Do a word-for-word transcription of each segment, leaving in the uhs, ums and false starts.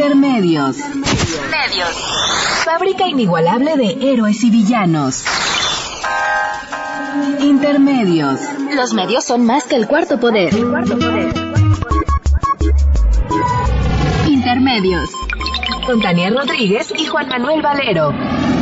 Intermedios. Intermedios. Fábrica inigualable de héroes y villanos. Intermedios. Los medios son más que el cuarto poder. El cuarto poder. Intermedios. Con Tania Rodríguez y Juan Manuel Valero.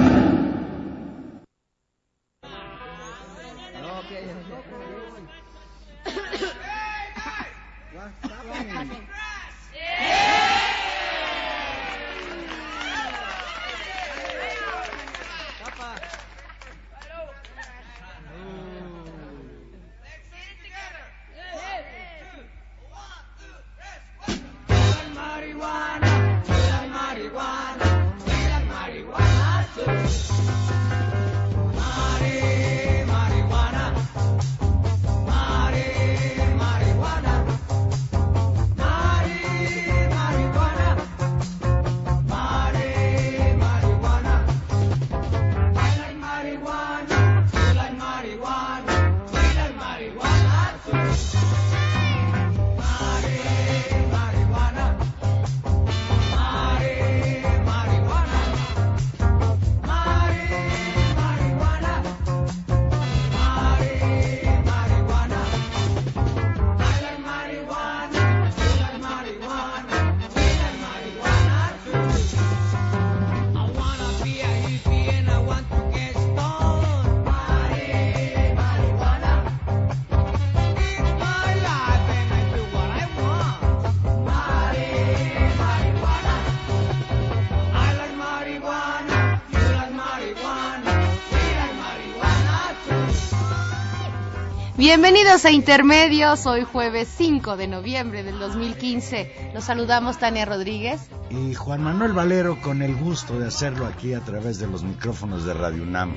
Bienvenidos a Intermedios, hoy jueves cinco de noviembre del dos mil quince. Los saludamos Tania Rodríguez y Juan Manuel Valero, con el gusto de hacerlo aquí a través de los micrófonos de Radio UNAM.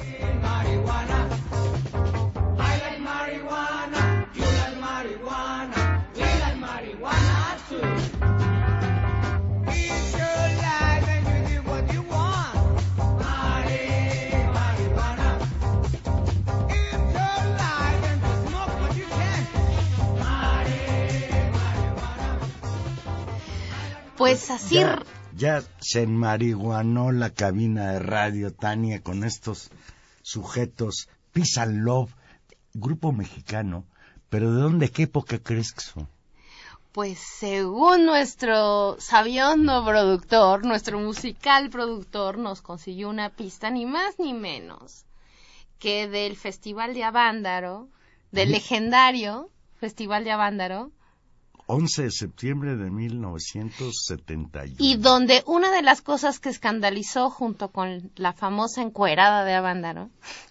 Pues así... Ya, ya se enmarihuanó la cabina de radio, Tania, con estos sujetos. Peace and Love, grupo mexicano, pero ¿de dónde, qué época crees que son? Pues según nuestro sabiondo productor, nuestro musical productor, nos consiguió una pista ni más ni menos que del Festival de Avándaro, del ¿Mm? legendario Festival de Avándaro, once de septiembre de mil novecientos setenta y uno. Y donde una de las cosas que escandalizó junto con la famosa encuerada de Avándaro,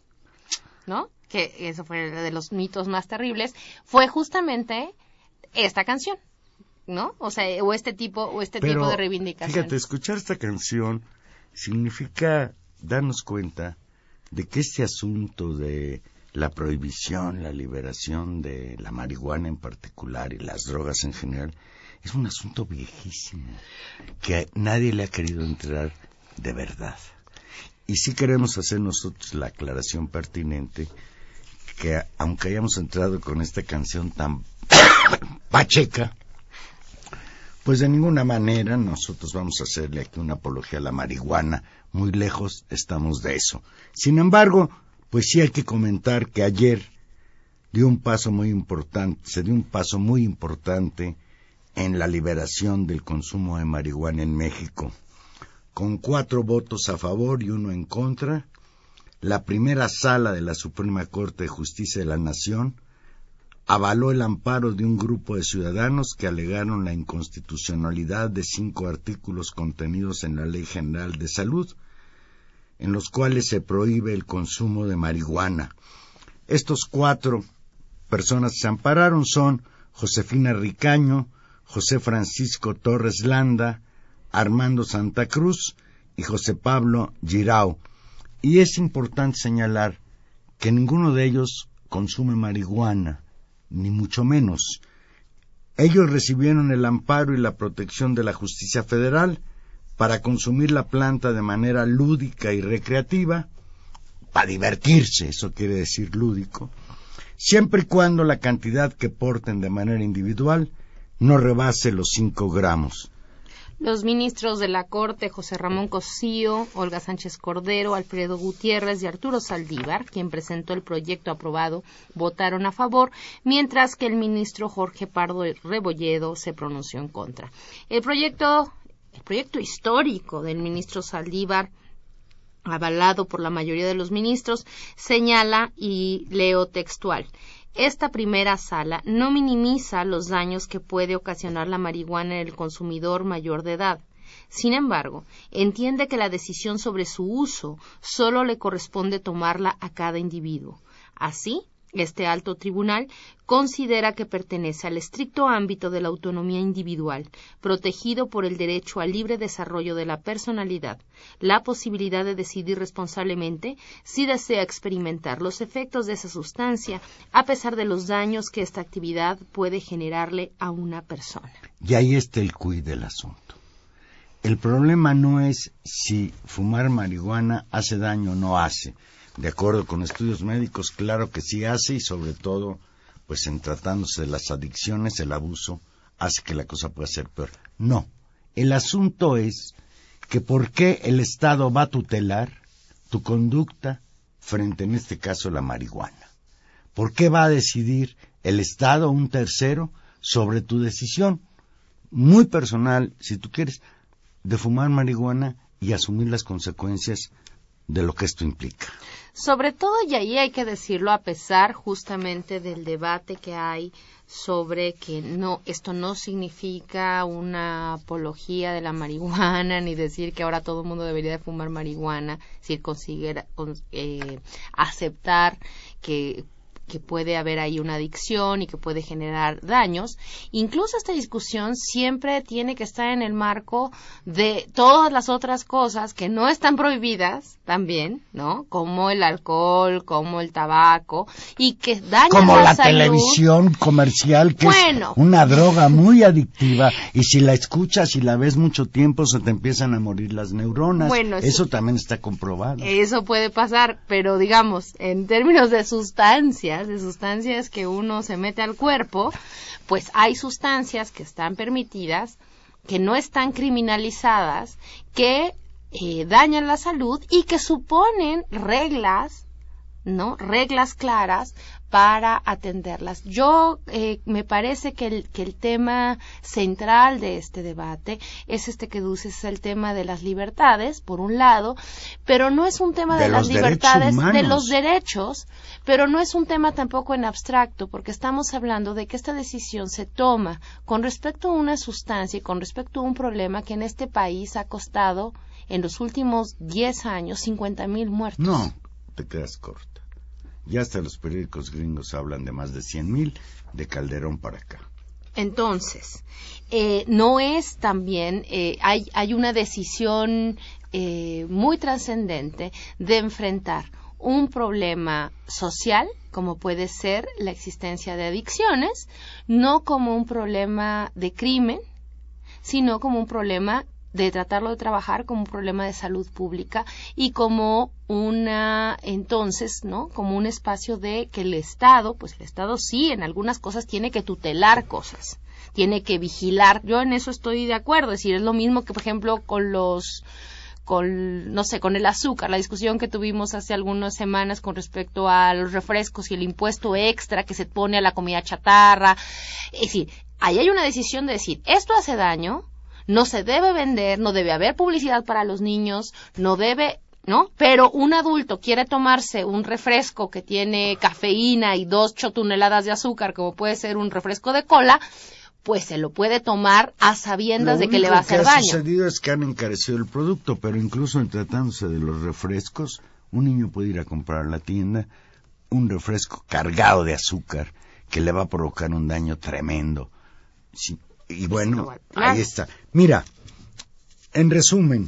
¿no? Que eso fue de los mitos más terribles, fue justamente esta canción, ¿no? O sea, o este tipo, o este Pero, tipo de reivindicación. Fíjate, escuchar esta canción significa darnos cuenta de que este asunto de la prohibición, la liberación de la marihuana en particular y las drogas en general es un asunto viejísimo que nadie le ha querido entrar de verdad. Y sí queremos hacer nosotros la aclaración pertinente que aunque hayamos entrado con esta canción tan pacheca, pues de ninguna manera nosotros vamos a hacerle aquí una apología a la marihuana. Muy lejos estamos de eso. Sin embargo, pues sí hay que comentar que ayer dio un paso muy importante, se dio un paso muy importante en la liberación del consumo de marihuana en México. Con cuatro votos a favor y uno en contra, la primera sala de la Suprema Corte de Justicia de la Nación avaló el amparo de un grupo de ciudadanos que alegaron la inconstitucionalidad de cinco artículos contenidos en la Ley General de Salud, en los cuales se prohíbe el consumo de marihuana. Estos cuatro personas que se ampararon son Josefina Ricaño, José Francisco Torres Landa, Armando Santa Cruz y José Pablo Girao. Y es importante señalar que ninguno de ellos consume marihuana, ni mucho menos. Ellos recibieron el amparo y la protección de la justicia federal para consumir la planta de manera lúdica y recreativa, para divertirse, eso quiere decir lúdico, siempre y cuando la cantidad que porten de manera individual no rebase los cinco gramos. Los ministros de la Corte, José Ramón Cosío, Olga Sánchez Cordero, Alfredo Gutiérrez y Arturo Saldívar, quien presentó el proyecto aprobado, votaron a favor, mientras que el ministro Jorge Pardo Rebolledo se pronunció en contra. El proyecto, el proyecto histórico del ministro Saldívar, avalado por la mayoría de los ministros, señala, y leo textual: esta primera sala no minimiza los daños que puede ocasionar la marihuana en el consumidor mayor de edad. Sin embargo, entiende que la decisión sobre su uso solo le corresponde tomarla a cada individuo. Así, este alto tribunal considera que pertenece al estricto ámbito de la autonomía individual, protegido por el derecho al libre desarrollo de la personalidad, la posibilidad de decidir responsablemente si desea experimentar los efectos de esa sustancia, a pesar de los daños que esta actividad puede generarle a una persona. Y ahí está el quid del asunto. El problema no es si fumar marihuana hace daño o no hace. De acuerdo con estudios médicos, claro que sí hace, y sobre todo, pues en tratándose de las adicciones, el abuso hace que la cosa pueda ser peor. No, el asunto es que por qué el Estado va a tutelar tu conducta frente, en este caso, a la marihuana. ¿Por qué va a decidir el Estado, un tercero, sobre tu decisión muy personal, si tú quieres, de fumar marihuana y asumir las consecuencias de lo que esto implica? Sobre todo, y ahí hay que decirlo, a pesar justamente del debate que hay sobre que no, esto no significa una apología de la marihuana, ni decir que ahora todo el mundo debería de fumar marihuana, es decir, conseguir eh, aceptar que que puede haber ahí una adicción y que puede generar daños. Incluso esta discusión siempre tiene que estar en el marco de todas las otras cosas que no están prohibidas también, ¿no? Como el alcohol, como el tabaco, y que dañan como la, la salud. Televisión comercial, que bueno. es una droga muy adictiva, y si la escuchas y la ves mucho tiempo se te empiezan a morir las neuronas. Bueno, eso sí, también está comprobado. Eso puede pasar, pero digamos, en términos de sustancias, de sustancias que uno se mete al cuerpo, pues hay sustancias que están permitidas, que no están criminalizadas, que eh, dañan la salud y que suponen reglas, ¿no? Reglas claras para atenderlas. Yo eh, me parece que el, que el tema central de este debate es este que dices, es el tema de las libertades, por un lado, pero no es un tema de, de las libertades, de los derechos, pero no es un tema tampoco en abstracto, porque estamos hablando de que esta decisión se toma con respecto a una sustancia y con respecto a un problema que en este país ha costado en los últimos diez años cincuenta mil muertos. No, te quedas corto. Ya hasta los periódicos gringos hablan de más de cien mil de Calderón para acá. Entonces, eh, no es también, eh, hay, hay una decisión eh, muy trascendente de enfrentar un problema social, como puede ser la existencia de adicciones, no como un problema de crimen, sino como un problema de tratarlo de trabajar como un problema de salud pública y como una, entonces, ¿no? Como un espacio de que el Estado, pues el Estado sí, en algunas cosas tiene que tutelar cosas, tiene que vigilar. Yo en eso estoy de acuerdo, es decir, es lo mismo que, por ejemplo, con los, con, no sé, con el azúcar, la discusión que tuvimos hace algunas semanas con respecto a los refrescos y el impuesto extra que se pone a la comida chatarra. Es decir, ahí hay una decisión de decir, esto hace daño, no se debe vender, no debe haber publicidad para los niños, no debe, ¿no? Pero un adulto quiere tomarse un refresco que tiene cafeína y dos ocho toneladas de azúcar, como puede ser un refresco de cola, pues se lo puede tomar a sabiendas de que le va a hacer daño. Lo único que ha sucedido es que han encarecido el producto, pero incluso en tratándose de los refrescos, un niño puede ir a comprar a la tienda un refresco cargado de azúcar que le va a provocar un daño tremendo. Sí. Y bueno, ahí está. Mira, en resumen,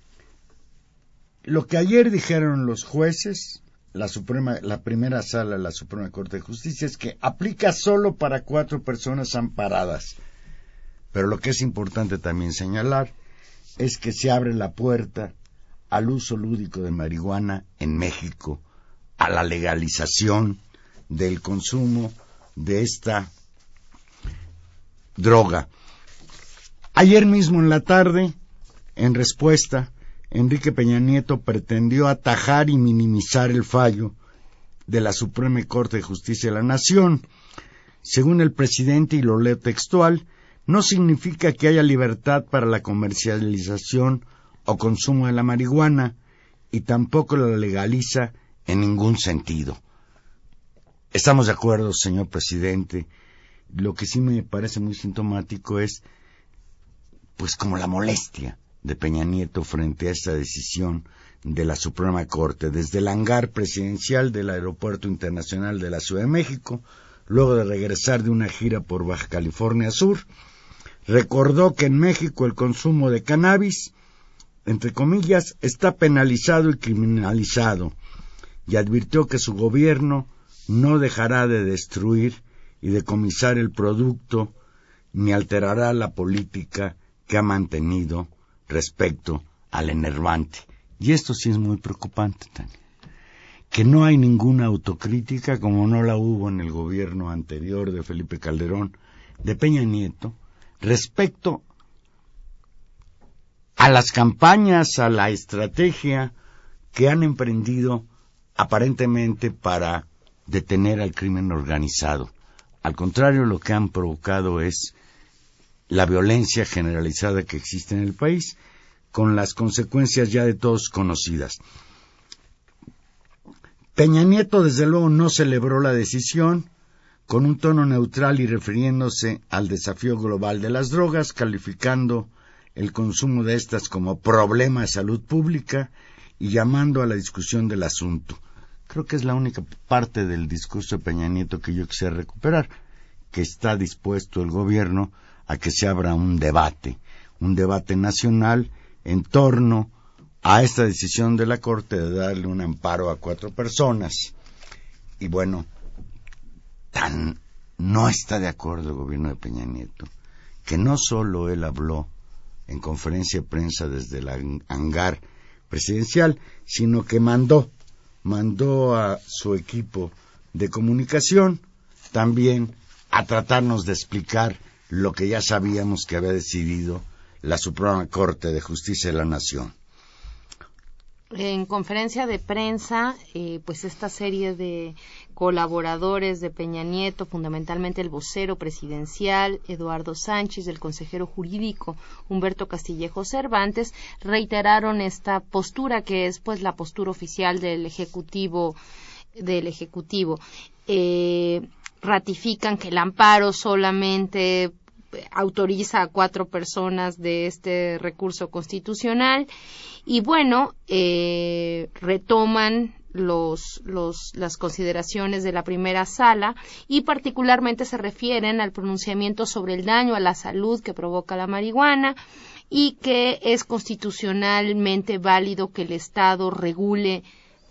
lo que ayer dijeron los jueces, la Suprema, la primera sala de la Suprema Corte de Justicia, es que aplica solo para cuatro personas amparadas. Pero lo que es importante también señalar es que se abre la puerta al uso lúdico de marihuana en México, a la legalización del consumo de esta droga. Ayer mismo en la tarde, en respuesta, Enrique Peña Nieto pretendió atajar y minimizar el fallo de la Suprema Corte de Justicia de la Nación. Según el presidente, y lo leo textual, no significa que haya libertad para la comercialización o consumo de la marihuana y tampoco la legaliza en ningún sentido. Estamos de acuerdo, señor presidente. Lo que sí me parece muy sintomático es, pues, como la molestia de Peña Nieto frente a esta decisión de la Suprema Corte, desde el hangar presidencial del Aeropuerto Internacional de la Ciudad de México, luego de regresar de una gira por Baja California Sur, recordó que en México el consumo de cannabis, entre comillas, está penalizado y criminalizado, y advirtió que su gobierno no dejará de destruir y decomisar el producto, ni alterará la política que ha mantenido respecto al enervante. Y esto sí es muy preocupante, Tania, que no hay ninguna autocrítica, como no la hubo en el gobierno anterior de Felipe Calderón, de Peña Nieto, respecto a las campañas, a la estrategia que han emprendido aparentemente para detener al crimen organizado. Al contrario, lo que han provocado es la violencia generalizada que existe en el país, con las consecuencias ya de todos conocidas. Peña Nieto, desde luego, no celebró la decisión, con un tono neutral y refiriéndose al desafío global de las drogas, calificando el consumo de estas como problema de salud pública y llamando a la discusión del asunto. Creo que es la única parte del discurso de Peña Nieto que yo quisiera recuperar, que está dispuesto el gobierno a que se abra un debate, un debate nacional en torno a esta decisión de la Corte de darle un amparo a cuatro personas. Y bueno, tan no está de acuerdo el gobierno de Peña Nieto, que no solo él habló en conferencia de prensa desde el hangar presidencial, sino que mandó, mandó a su equipo de comunicación también a tratarnos de explicar lo que ya sabíamos que había decidido la Suprema Corte de Justicia de la Nación. En conferencia de prensa, eh, pues esta serie de colaboradores de Peña Nieto, fundamentalmente el vocero presidencial, Eduardo Sánchez, el consejero jurídico, Humberto Castillejo Cervantes, reiteraron esta postura que es pues la postura oficial del Ejecutivo, del Ejecutivo. Eh, ratifican que el amparo solamente autoriza a cuatro personas de este recurso constitucional y bueno, eh, retoman los, los, las consideraciones de la primera sala y particularmente se refieren al pronunciamiento sobre el daño a la salud que provoca la marihuana y que es constitucionalmente válido que el Estado regule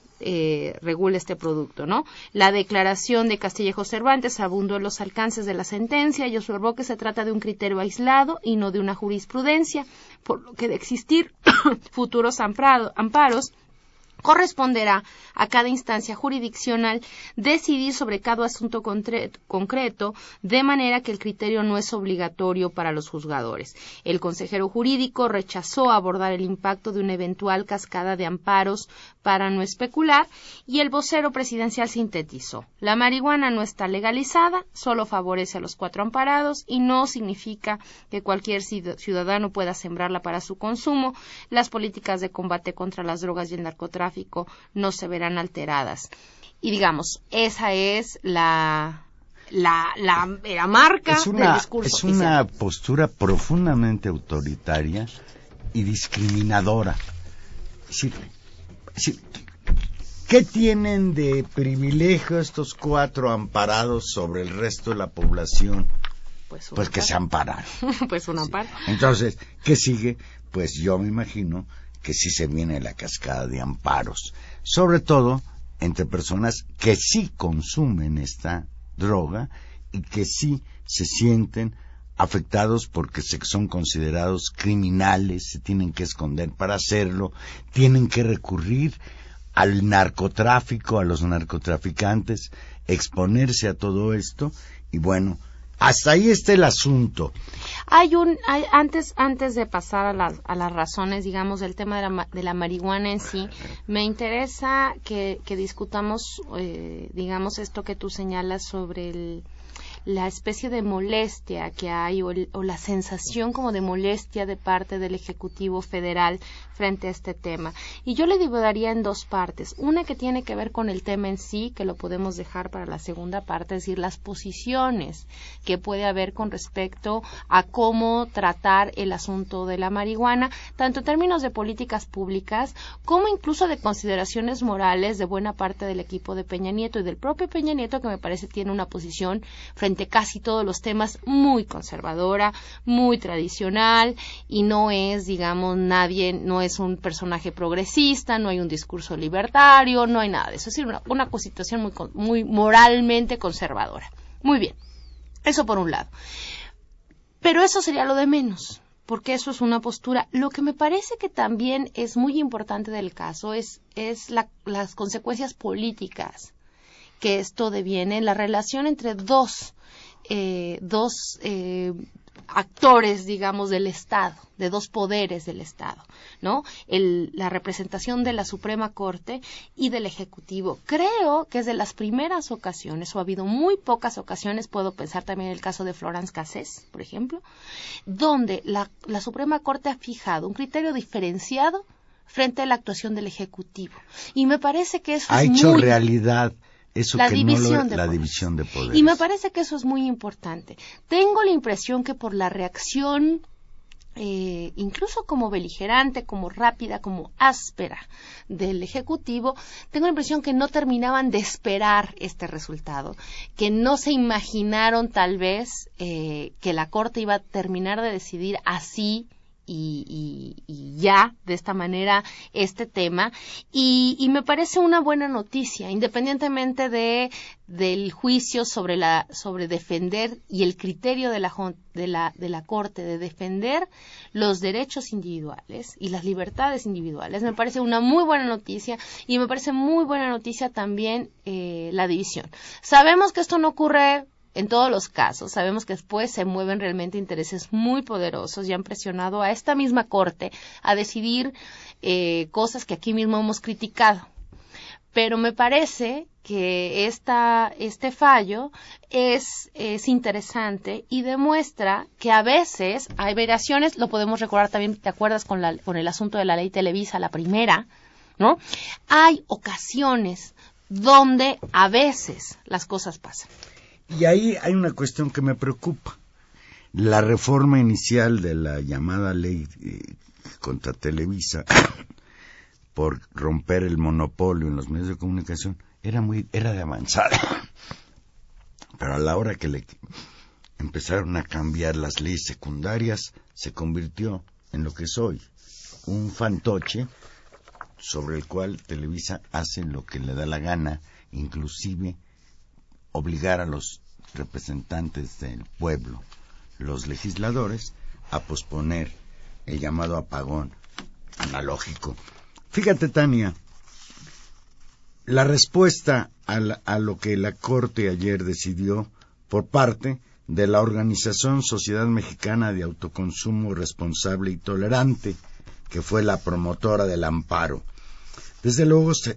Eh, regula este producto, ¿no? La declaración de Castillejo Cervantes abundó en los alcances de la sentencia y observó que se trata de un criterio aislado y no de una jurisprudencia, por lo que de existir futuros amparado, amparos corresponderá a cada instancia jurisdiccional decidir sobre cada asunto concreto, de manera que el criterio no es obligatorio para los juzgadores. El consejero jurídico rechazó abordar el impacto de una eventual cascada de amparos para no especular y el vocero presidencial sintetizó: la marihuana no está legalizada, solo favorece a los cuatro amparados y no significa que cualquier ciudadano pueda sembrarla para su consumo. Las políticas de combate contra las drogas y el narcotráfico no se verán alteradas. Y digamos, esa es la la, la, la marca es una, del discurso es oficial. una postura profundamente autoritaria y discriminadora. Es decir, es decir, ¿qué tienen de privilegio estos cuatro amparados sobre el resto de la población? Pues, pues que se amparan. Pues un amparo. Sí. Entonces, ¿qué sigue? Pues yo me imagino que sí se viene la cascada de amparos, sobre todo entre personas que sí consumen esta droga y que sí se sienten afectados porque se son considerados criminales, se tienen que esconder para hacerlo, tienen que recurrir al narcotráfico, a los narcotraficantes, exponerse a todo esto y bueno, hasta ahí está el asunto. Hay un, hay, antes, antes de pasar a las, a las razones, digamos, del tema de la, de la marihuana en sí, me interesa que, que discutamos, eh, digamos, esto que tú señalas sobre el, la especie de molestia que hay o, el, o la sensación como de molestia de parte del Ejecutivo Federal frente a este tema. Y yo le dividiría en dos partes. Una que tiene que ver con el tema en sí, que lo podemos dejar para la segunda parte, es decir, las posiciones que puede haber con respecto a cómo tratar el asunto de la marihuana, tanto en términos de políticas públicas como incluso de consideraciones morales de buena parte del equipo de Peña Nieto y del propio Peña Nieto, que me parece tiene una posición frente a casi todos los temas muy conservadora, muy tradicional, y no es, digamos, nadie, no es un personaje progresista, no hay un discurso libertario, no hay nada de eso, es decir, una, una situación muy, muy moralmente conservadora. Muy bien, eso por un lado. Pero eso sería lo de menos, porque eso es una postura. Lo que me parece que también es muy importante del caso es, es la, las consecuencias políticas que esto deviene, la relación entre dos Eh, dos eh, actores, digamos, del Estado, de dos poderes del Estado, ¿no? El, la representación de la Suprema Corte y del Ejecutivo. Creo que es de las primeras ocasiones, o ha habido muy pocas ocasiones, puedo pensar también en el caso de Florence Cassés, por ejemplo, donde la, la Suprema Corte ha fijado un criterio diferenciado frente a la actuación del Ejecutivo. Y me parece que eso ha es hecho muy... realidad eso la que división, no lo, de la poderes. división de poderes. Y me parece que eso es muy importante. Tengo la impresión que por la reacción, eh, incluso como beligerante, como rápida, como áspera del Ejecutivo, tengo la impresión que no terminaban de esperar este resultado, que no se imaginaron tal vez eh, que la Corte iba a terminar de decidir así, Y, y, y ya, de esta manera, este tema. Y, y me parece una buena noticia, independientemente de del juicio sobre la sobre defender y el criterio de la, de la, de la Corte de defender los derechos individuales y las libertades individuales. Me parece una muy buena noticia y me parece muy buena noticia también eh, la división. Sabemos que esto no ocurre en todos los casos, sabemos que después se mueven realmente intereses muy poderosos y han presionado a esta misma Corte a decidir eh, cosas que aquí mismo hemos criticado. Pero me parece que esta, este fallo es, es interesante y demuestra que a veces hay variaciones, lo podemos recordar también, ¿te acuerdas con, la, con el asunto de la ley Televisa, la primera, ¿no? Hay ocasiones donde a veces las cosas pasan. Y ahí hay una cuestión que me preocupa. La reforma inicial de la llamada ley eh, contra Televisa por romper el monopolio en los medios de comunicación era muy era de avanzada. Pero a la hora que le empezaron a cambiar las leyes secundarias, se convirtió en lo que es hoy, un fantoche sobre el cual Televisa hace lo que le da la gana, inclusive obligar a los representantes del pueblo, los legisladores, a posponer el llamado apagón analógico. Fíjate, Tania, la respuesta a, la, a lo que la Corte ayer decidió por parte de la Organización Sociedad Mexicana de Autoconsumo Responsable y Tolerante, que fue la promotora del amparo. Desde luego se...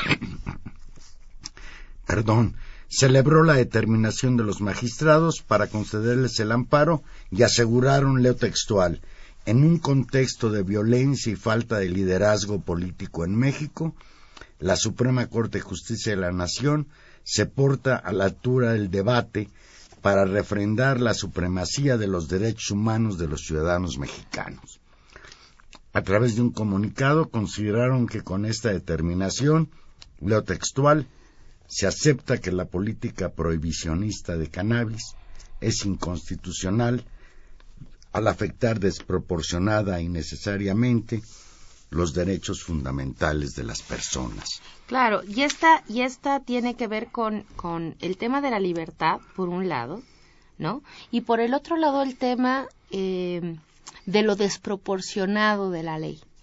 Perdón. Celebró la determinación de los magistrados para concederles el amparo y aseguraron, leo textual, en un contexto de violencia y falta de liderazgo político en México, la Suprema Corte de Justicia de la Nación se porta a la altura del debate para refrendar la supremacía de los derechos humanos de los ciudadanos mexicanos. A través de un comunicado consideraron que con esta determinación, leo textual, se acepta que la política prohibicionista de cannabis es inconstitucional al afectar desproporcionada y necesariamente los derechos fundamentales de las personas. Claro, y esta, y esta tiene que ver con, con el tema de la libertad, por un lado, ¿no? Y por el otro lado el tema eh, de lo desproporcionado de la ley.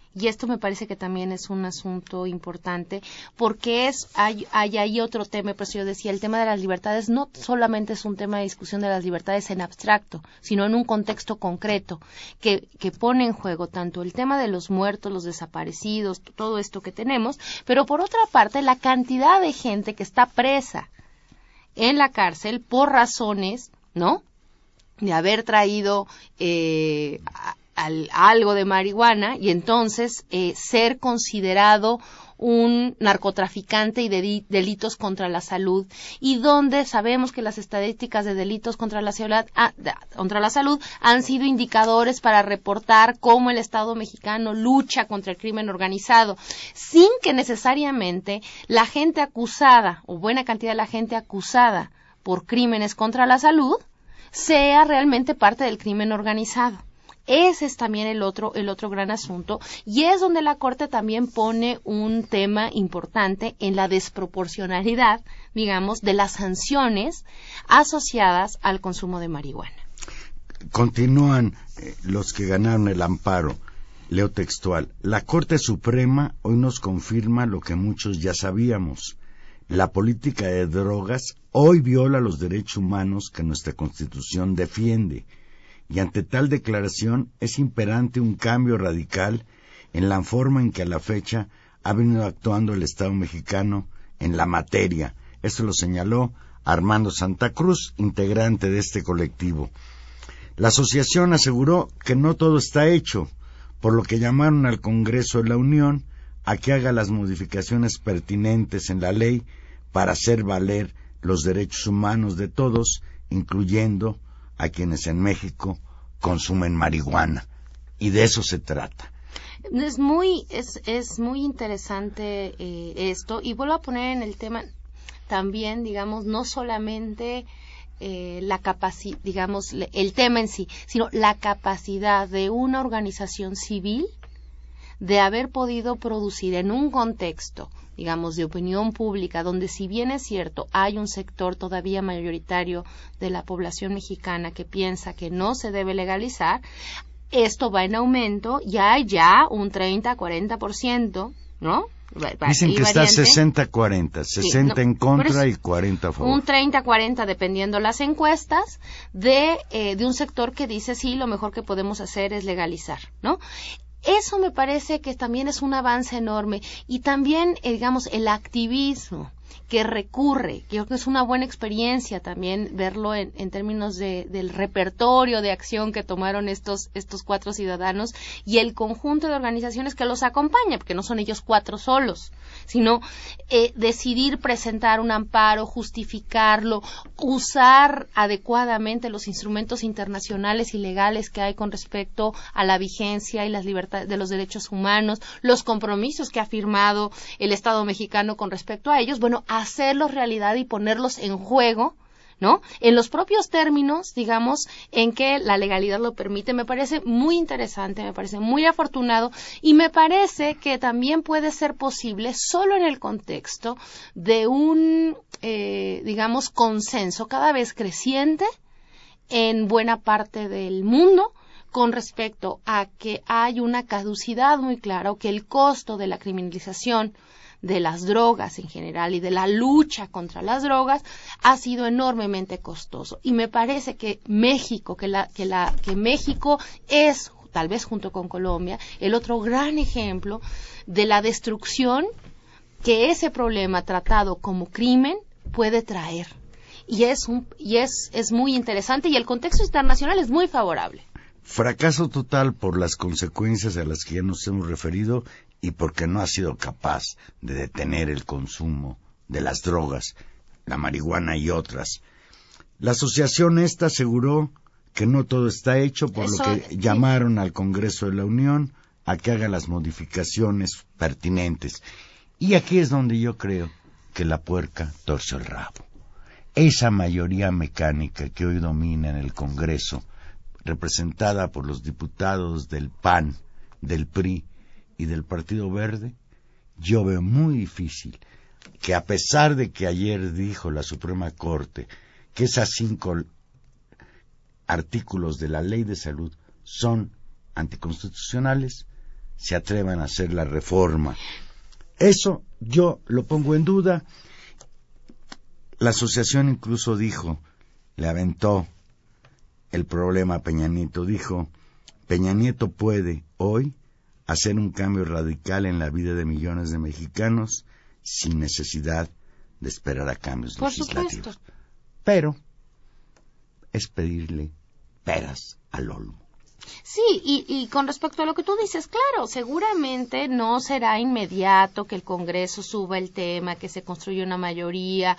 Y esto me parece que también es un asunto importante, porque es hay, hay ahí otro tema, por eso yo decía, el tema de las libertades no solamente es un tema de discusión de las libertades en abstracto, sino en un contexto concreto, que, que pone en juego tanto el tema de los muertos, los desaparecidos, todo esto que tenemos, pero por otra parte la cantidad de gente que está presa en la cárcel por razones, ¿no?, de haber traído eh, Al, algo de marihuana y entonces eh, ser considerado un narcotraficante y de delitos contra la salud, y donde sabemos que las estadísticas de delitos contra la salud, ah, contra la salud han sido indicadores para reportar cómo el Estado mexicano lucha contra el crimen organizado, sin que necesariamente la gente acusada o buena cantidad de la gente acusada por crímenes contra la salud sea realmente parte del crimen organizado. Ese es también el otro, el otro gran asunto, y es donde la Corte también pone un tema importante en la desproporcionalidad, digamos, de las sanciones asociadas al consumo de marihuana. Continúan eh, los que ganaron el amparo. Leo textual: la Corte Suprema hoy nos confirma lo que muchos ya sabíamos. La política de drogas hoy viola los derechos humanos que nuestra Constitución defiende. Y ante tal declaración es imperante un cambio radical en la forma en que a la fecha ha venido actuando el Estado mexicano en la materia. Esto lo señaló Armando Santa Cruz, integrante de este colectivo. La asociación aseguró que no todo está hecho, por lo que llamaron al Congreso de la Unión a que haga las modificaciones pertinentes en la ley para hacer valer los derechos humanos de todos, incluyendo a quienes en México consumen marihuana, y de eso se trata. Es muy es es muy interesante eh, esto, y vuelvo a poner en el tema también, digamos, no solamente eh, la capacidad, digamos, el tema en sí, sino la capacidad de una organización civil de haber podido producir en un contexto, digamos, de opinión pública, donde si bien es cierto, hay un sector todavía mayoritario de la población mexicana que piensa que no se debe legalizar, esto va en aumento, ya hay ya un treinta a cuarenta por ciento, ¿no? Dicen que está sesenta a cuarenta, sesenta sí, no, en contra y cuarenta a favor. Un treinta a cuarenta, dependiendo las encuestas, de, eh, de un sector que dice, sí, lo mejor que podemos hacer es legalizar, ¿no? Eso me parece que también es un avance enorme, y también, eh, digamos, el activismo que recurre, creo que es una buena experiencia también verlo en, en términos de, del repertorio de acción que tomaron estos, estos cuatro ciudadanos y el conjunto de organizaciones que los acompaña, porque no son ellos cuatro solos, sino eh, decidir presentar un amparo, justificarlo, usar adecuadamente los instrumentos internacionales y legales que hay con respecto a la vigencia y las libertades de los derechos humanos, los compromisos que ha firmado el Estado mexicano con respecto a ellos, bueno, hacerlos realidad y ponerlos en juego, ¿no? En los propios términos, digamos, en que la legalidad lo permite. Me parece muy interesante, me parece muy afortunado, y me parece que también puede ser posible solo en el contexto de un, eh, digamos, consenso cada vez creciente en buena parte del mundo con respecto a que hay una caducidad muy clara, o que el costo de la criminalización de las drogas en general y de la lucha contra las drogas ha sido enormemente costoso, y me parece que México que la que la que México es, tal vez junto con Colombia, el otro gran ejemplo de la destrucción que ese problema tratado como crimen puede traer, y es un y es es muy interesante, y el contexto internacional es muy favorable. Fracaso total por las consecuencias a las que ya nos hemos referido y porque no ha sido capaz de detener el consumo de las drogas, la marihuana y otras. La asociación esta aseguró que no todo está hecho, por Eso, lo que sí. llamaron al Congreso de la Unión a que haga las modificaciones pertinentes. Y aquí es donde yo creo que la puerca torce el rabo. Esa mayoría mecánica que hoy domina en el Congreso, representada por los diputados del P A N, del P R I y del Partido Verde, yo veo muy difícil que, a pesar de que ayer dijo la Suprema Corte que esos cinco artículos de la Ley de Salud son anticonstitucionales, se atrevan a hacer la reforma. Eso yo lo pongo en duda. La asociación incluso dijo, le aventó el problema a Peña Nieto, dijo, Peña Nieto puede hoy hacer un cambio radical en la vida de millones de mexicanos sin necesidad de esperar a cambios Por legislativos. supuesto. Pero es pedirle peras al olmo. Sí, y, y con respecto a lo que tú dices, claro, seguramente no será inmediato que el Congreso suba el tema, que se construya una mayoría,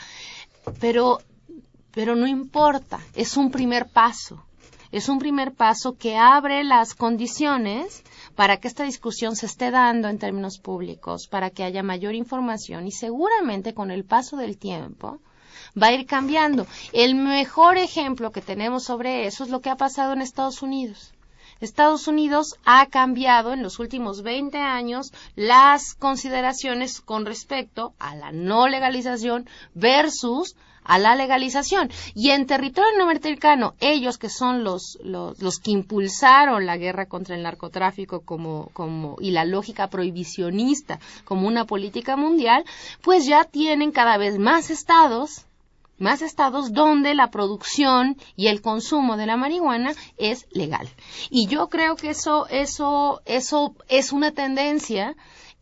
pero, pero no importa, es un primer paso. Es un primer paso que abre las condiciones para que esta discusión se esté dando en términos públicos, para que haya mayor información y seguramente con el paso del tiempo va a ir cambiando. El mejor ejemplo que tenemos sobre eso es lo que ha pasado en Estados Unidos. Estados Unidos ha cambiado en los últimos veinte años las consideraciones con respecto a la no legalización versus a la legalización. Y en territorio norteamericano, ellos que son los, los, los que impulsaron la guerra contra el narcotráfico como, como, y la lógica prohibicionista como una política mundial, pues ya tienen cada vez más estados más estados donde la producción y el consumo de la marihuana es legal. Y yo creo que eso, eso, eso es una tendencia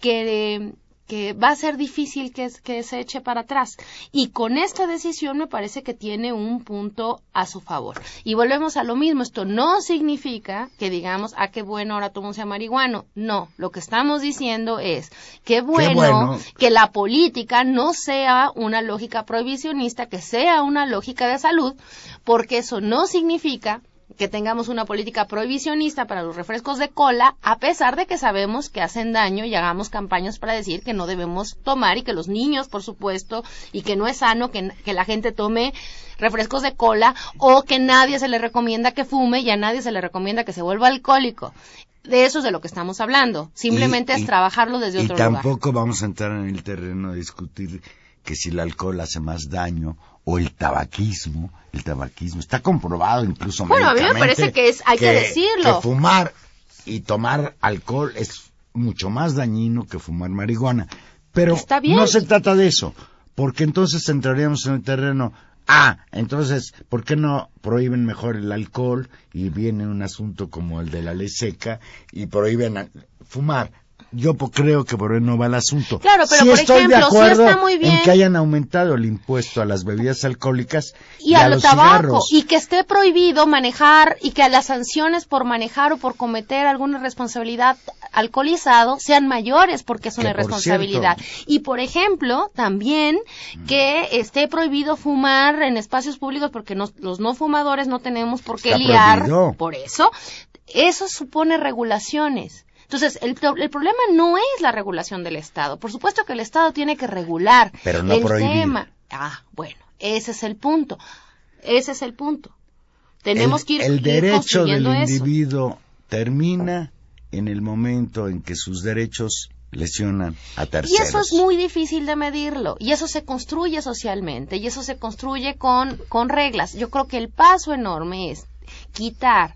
que, que va a ser difícil que, que se eche para atrás. Y con esta decisión me parece que tiene un punto a su favor. Y volvemos a lo mismo, esto no significa que digamos, ah, qué bueno, ahora todo mundo sea marihuano. No, lo que estamos diciendo es, qué bueno, qué bueno que la política no sea una lógica prohibicionista, que sea una lógica de salud, porque eso no significa que tengamos una política prohibicionista para los refrescos de cola, a pesar de que sabemos que hacen daño y hagamos campañas para decir que no debemos tomar y que los niños, por supuesto, y que no es sano que, que la gente tome refrescos de cola o que nadie se le recomienda que fume y a nadie se le recomienda que se vuelva alcohólico. De eso es de lo que estamos hablando. Simplemente y, es y, trabajarlo desde otro lugar. Y tampoco vamos a entrar en el terreno de discutir que si el alcohol hace más daño o el tabaquismo, el tabaquismo está comprobado incluso bueno, médicamente. Bueno, a mí me parece que es, hay que, que decirlo. Que fumar y tomar alcohol es mucho más dañino que fumar marihuana. Pero está bien. No se trata de eso, porque entonces entraríamos en el terreno, ah, entonces, ¿por qué no prohíben mejor el alcohol y viene un asunto como el de la ley seca y prohíben fumar? Yo creo que por ahí no va el asunto. Claro, pero sí por estoy ejemplo, de acuerdo sí está muy bien en que hayan aumentado el impuesto a las bebidas alcohólicas y, y a, a los tabaco, cigarros. Y que esté prohibido manejar y que las sanciones por manejar o por cometer alguna responsabilidad alcoholizado sean mayores porque es una que, irresponsabilidad. Por cierto, y por ejemplo, también que esté prohibido fumar en espacios públicos porque no, los no fumadores no tenemos por qué está liar. Prohibido. Por eso, eso supone regulaciones. Entonces, el, el problema no es la regulación del Estado. Por supuesto que el Estado tiene que regular pero no el prohibir. tema. Ah, bueno, ese es el punto. Ese es el punto. Tenemos el, que ir, el ir derecho del construyendo eso. individuo termina en el momento en que sus derechos lesionan a terceros. Y eso es muy difícil de medirlo. Y eso se construye socialmente. Y eso se construye con, con reglas. Yo creo que el paso enorme es quitar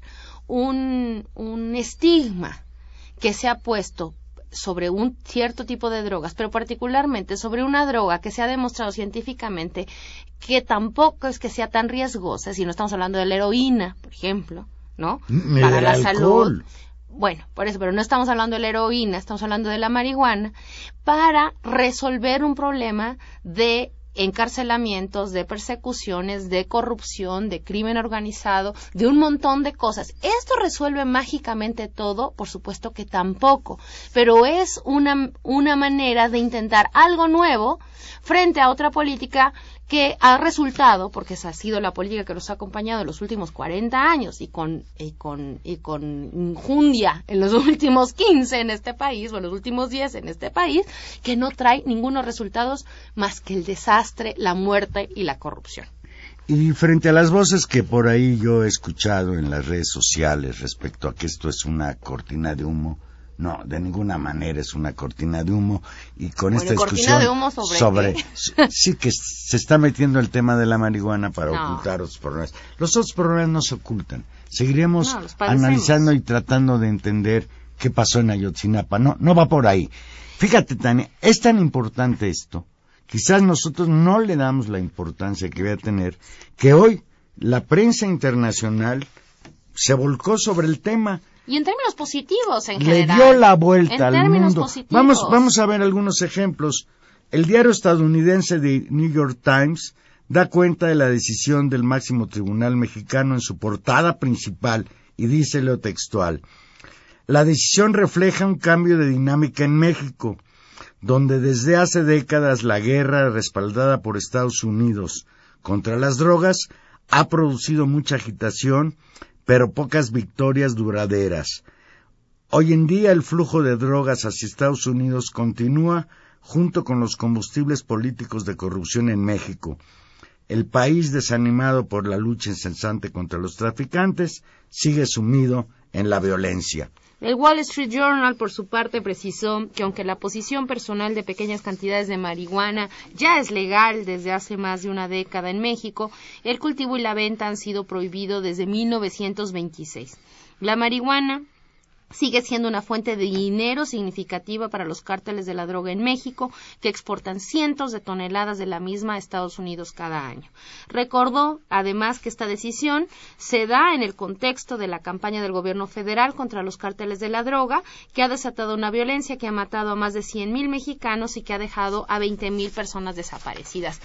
un, un estigma que se ha puesto sobre un cierto tipo de drogas, pero particularmente sobre una droga que se ha demostrado científicamente que tampoco es que sea tan riesgosa, si no estamos hablando de la heroína, por ejemplo, ¿no? Me Para la alcohol. salud. Bueno, por eso, pero no estamos hablando de la heroína, estamos hablando de la marihuana, para resolver un problema de encarcelamientos, de persecuciones, de corrupción, de crimen organizado, de un montón de cosas. ¿Esto resuelve mágicamente todo? Por supuesto que tampoco, pero es una, una manera de intentar algo nuevo frente a otra política que ha resultado, porque esa ha sido la política que nos ha acompañado en los últimos cuarenta años y con, y con, y con injundia en los últimos quince en este país, o en los últimos diez en este país, que no trae ningunos resultados más que el desastre, la muerte y la corrupción. Y frente a las voces que por ahí yo he escuchado en las redes sociales respecto a que esto es una cortina de humo, no, de ninguna manera es una cortina de humo, y con bueno, esta cortina discusión de humo sobre, sobre ¿qué? sí que se está metiendo el tema de la marihuana para no. ocultar otros problemas. Los otros problemas no se ocultan. Seguiremos no, analizando y tratando de entender qué pasó en Ayotzinapa. No, no va por ahí. Fíjate, Tania, es tan importante esto, quizás nosotros no le damos la importancia que debe tener, que hoy la prensa internacional se volcó sobre el tema. Y en términos positivos, en Le general. dio la vuelta en al términos mundo. Positivos. Vamos, vamos a ver algunos ejemplos. El diario estadounidense The New York Times da cuenta de la decisión del máximo tribunal mexicano en su portada principal y dice lo textual: la decisión refleja un cambio de dinámica en México, donde desde hace décadas la guerra respaldada por Estados Unidos contra las drogas ha producido mucha agitación, pero pocas victorias duraderas. Hoy en día el flujo de drogas hacia Estados Unidos continúa junto con los combustibles políticos de corrupción en México. El país, desanimado por la lucha incesante contra los traficantes, sigue sumido en la violencia. El Wall Street Journal, por su parte, precisó que aunque la posesión personal de pequeñas cantidades de marihuana ya es legal desde hace más de una década en México, el cultivo y la venta han sido prohibidos desde mil novecientos veintiséis. La marihuana sigue siendo una fuente de dinero significativa para los cárteles de la droga en México, que exportan cientos de toneladas de la misma a Estados Unidos cada año. Recordó, además, que esta decisión se da en el contexto de la campaña del gobierno federal contra los cárteles de la droga, que ha desatado una violencia que ha matado a más de cien mil mexicanos y que ha dejado a veinte mil personas desaparecidas.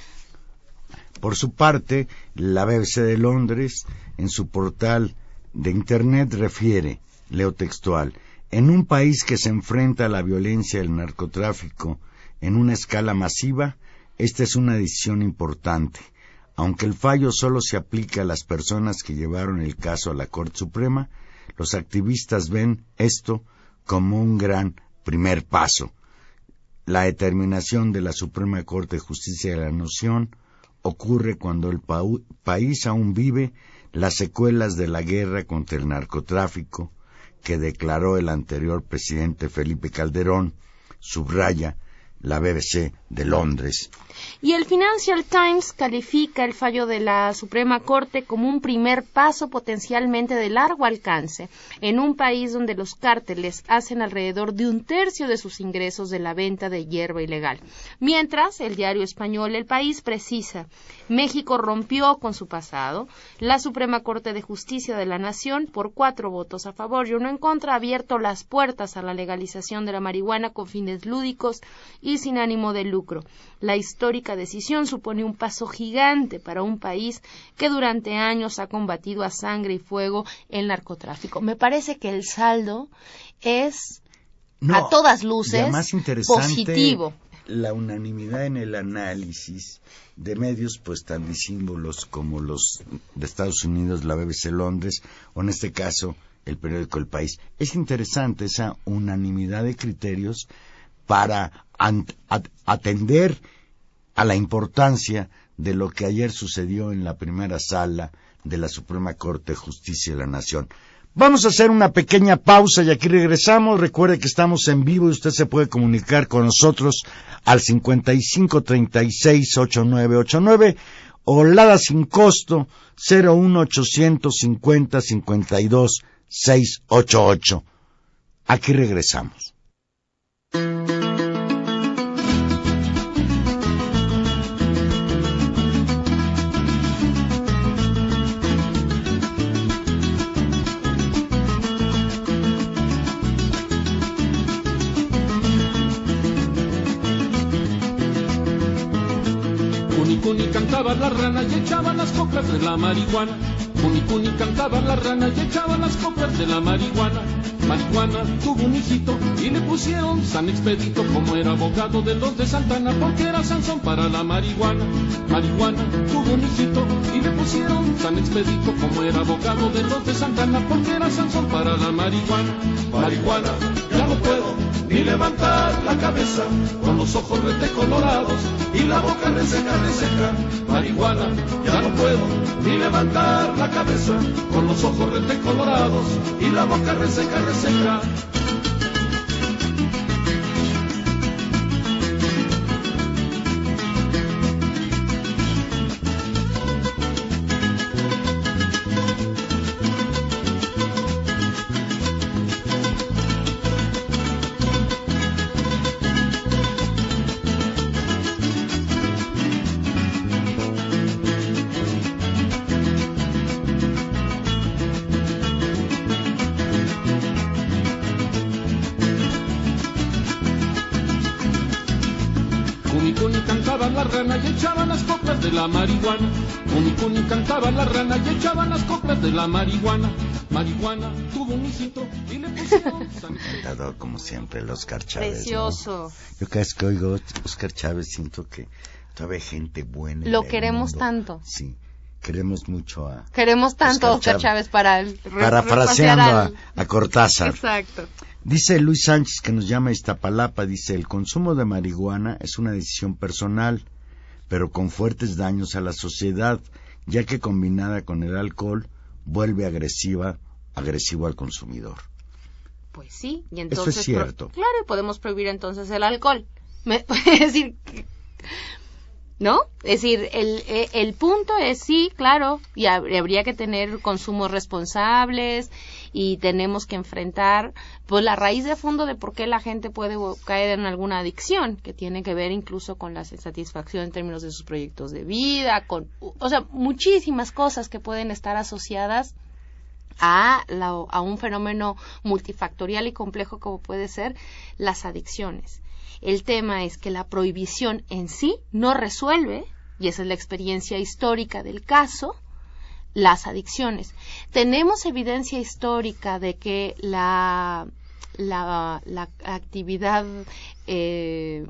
Por su parte, la B B C de Londres, en su portal de Internet, refiere: leo textual: en un país que se enfrenta a la violencia del narcotráfico en una escala masiva, esta es una decisión importante. Aunque el fallo solo se aplica a las personas que llevaron el caso a la Corte Suprema, los activistas ven esto como un gran primer paso. La determinación de la Suprema Corte de Justicia de la Nación ocurre cuando el pa- país aún vive las secuelas de la guerra contra el narcotráfico que declaró el anterior presidente Felipe Calderón, subraya la B B C de Londres. Y el Financial Times califica el fallo de la Suprema Corte como un primer paso potencialmente de largo alcance en un país donde los cárteles hacen alrededor de un tercio de sus ingresos de la venta de hierba ilegal. Mientras, el diario español El País precisa: México rompió con su pasado. La Suprema Corte de Justicia de la Nación, por cuatro votos a favor y uno en contra, ha abierto las puertas a la legalización de la marihuana con fines lúdicos y sin ánimo de lucro. La histórica decisión supone un paso gigante para un país que durante años ha combatido a sangre y fuego el narcotráfico. Me parece que el saldo es, no, a todas luces, más interesante, positivo. La unanimidad en el análisis de medios pues tan disímbolos como los de Estados Unidos, la B B C Londres, o en este caso el periódico El País. Es interesante esa unanimidad de criterios para atender a la importancia de lo que ayer sucedió en la primera sala de la Suprema Corte de Justicia de la Nación. Vamos a hacer una pequeña pausa y aquí regresamos. Recuerde que estamos en vivo y usted se puede comunicar con nosotros al cincuenta y cinco treinta y seis ochenta y nueve ochenta y nueve o Lada sin costo cero uno ochocientos cincuenta cincuenta y dos seiscientos ochenta y ocho. Aquí regresamos. Cuni cantaban las ranas y echaban las coplas de la marihuana. Cuni cuni cantaban las ranas y echaban las coplas de la marihuana. Marihuana tuvo un hijito y le pusieron San Expedito, como era abogado de los de Santana, porque era Sansón para la marihuana. Marihuana tuvo un hijito y le pusieron San Expedito, como era abogado de los de Santana, porque era Sansón para la marihuana. Marihuana, ya no puedo ni levantar la cabeza, con los ojos rete colorados y la boca reseca, reseca. Marihuana, ya no puedo ni levantar la cabeza, con los ojos rete colorados y la boca reseca, reseca. cantaba la rana y echaba las coplas de la marihuana. Cuni cuni cantaba la rana y echaba las coplas de la marihuana. Marihuana tuvo un hijito y le pusieron Cantador como siempre el Oscar Chávez. Precioso. ¿No? Yo cada vez que oigo Oscar Chávez siento que todavía hay gente buena. Lo queremos mundo. tanto. Sí. Queremos mucho a... Queremos tanto a Oscar Chávez, Chávez para... El, parafraseando al... a, a Cortázar. Exacto. Dice Luis Sánchez, que nos llama a Iztapalapa, dice, el consumo de marihuana es una decisión personal, pero con fuertes daños a la sociedad, ya que combinada con el alcohol, vuelve agresiva, agresivo al consumidor. Pues sí, y entonces... Eso es cierto. Pro, claro, podemos prohibir entonces el alcohol. Me, es decir... ¿No? Es decir, el, el punto es sí, claro, y habría que tener consumos responsables y tenemos que enfrentar pues la raíz de fondo de por qué la gente puede caer en alguna adicción, que tiene que ver incluso con la satisfacción en términos de sus proyectos de vida, con, o sea, muchísimas cosas que pueden estar asociadas a, la, a un fenómeno multifactorial y complejo como puede ser las adicciones. El tema es que la prohibición en sí no resuelve, y esa es la experiencia histórica del caso, las adicciones. Tenemos evidencia histórica de que la, la, la actividad eh,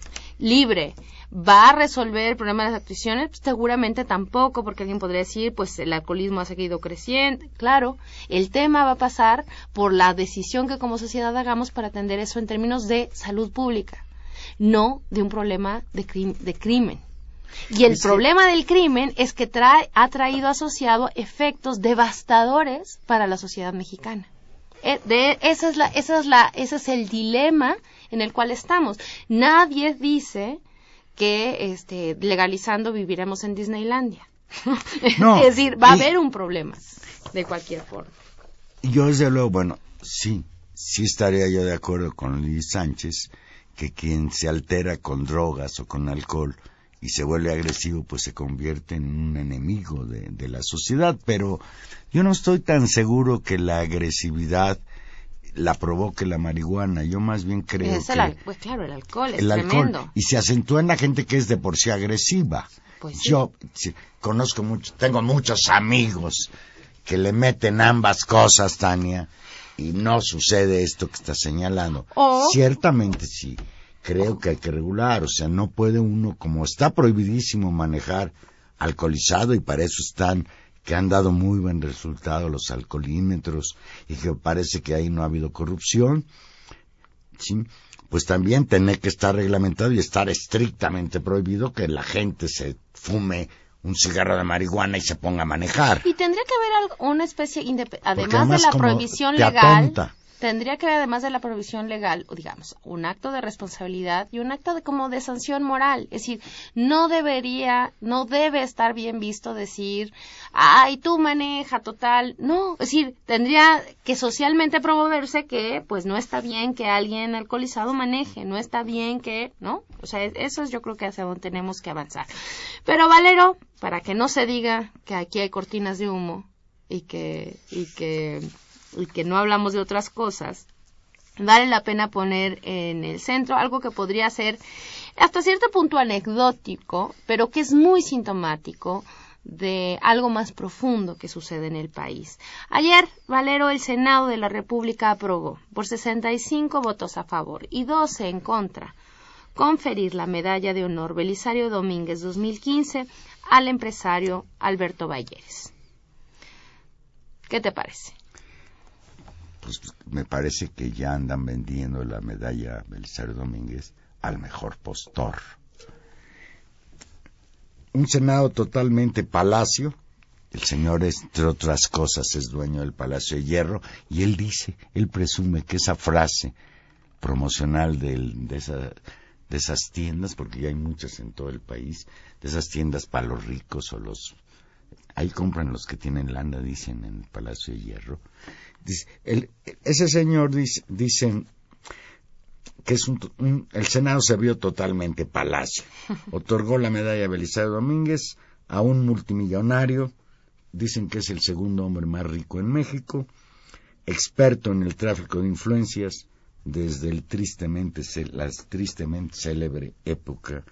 libre va a resolver el problema de las adicciones, pues seguramente tampoco, porque alguien podría decir, pues el alcoholismo ha seguido creciendo. Claro, el tema va a pasar por la decisión que como sociedad hagamos para atender eso en términos de salud pública, no de un problema de, crim- de crimen. Y el sí. problema del crimen es que trae, ha traído asociado efectos devastadores para la sociedad mexicana. Eh, de, esa es la, esa es la, ese es el dilema en el cual estamos. Nadie dice que este, legalizando viviremos en Disneylandia. No, es decir, va a y, haber un problema de cualquier forma. Yo desde luego, bueno, sí, sí estaría yo de acuerdo con Luis Sánchez, que quien se altera con drogas o con alcohol y se vuelve agresivo, pues se convierte en un enemigo de, de la sociedad, pero yo no estoy tan seguro que la agresividad la provoque la marihuana. Yo más bien creo es que... El, pues claro, el alcohol es el tremendo. Alcohol, y se acentúa en la gente que es de por sí agresiva. Pues sí. Yo sí, conozco mucho, tengo muchos amigos que le meten ambas cosas, Tania, y no sucede esto que está señalando. O... Ciertamente sí, creo que hay que regular, o sea, no puede uno, como está prohibidísimo manejar alcoholizado, y para eso están... que han dado muy buen resultado los alcoholímetros y que parece que ahí no ha habido corrupción, ¿sí? Pues también tener que estar reglamentado y estar estrictamente prohibido que la gente se fume un cigarro de marihuana y se ponga a manejar. Y tendría que haber algo, una especie, indep- además, además de la prohibición legal, atonta. Tendría que haber, además de la prohibición legal, digamos, un acto de responsabilidad y un acto de como de sanción moral. Es decir, no debería, no debe estar bien visto decir, ay, tú maneja, total. No, es decir, tendría que socialmente promoverse que, pues, no está bien que alguien alcoholizado maneje, no está bien que, ¿no? O sea, eso es yo creo que hacia donde tenemos que avanzar. Pero, Valero, para que no se diga que aquí hay cortinas de humo y que, y que... y que no hablamos de otras cosas, vale la pena poner en el centro algo que podría ser hasta cierto punto anecdótico, pero que es muy sintomático de algo más profundo que sucede en el país. Ayer, Valero, el Senado de la República aprobó por sesenta y cinco votos a favor y doce en contra conferir la medalla de honor Belisario Domínguez dos mil quince al empresario Alberto Balleres. ¿Qué te parece? Pues me parece que ya andan vendiendo la medalla Belisario Domínguez al mejor postor. Un Senado totalmente palacio. El señor, entre otras cosas, es dueño del Palacio de Hierro, y él dice, él presume que esa frase promocional del, de, esa, de esas tiendas, porque ya hay muchas en todo el país, de esas tiendas para los ricos o los... Ahí compran los que tienen lana, dicen, en el Palacio de Hierro. Dice, el, ese señor dice, dicen que es un, un, el Senado se vio totalmente palacio. Otorgó la medalla a Belisario Domínguez a un multimillonario, dicen que es el segundo hombre más rico en México, experto en el tráfico de influencias desde el tristemente, la tristemente célebre época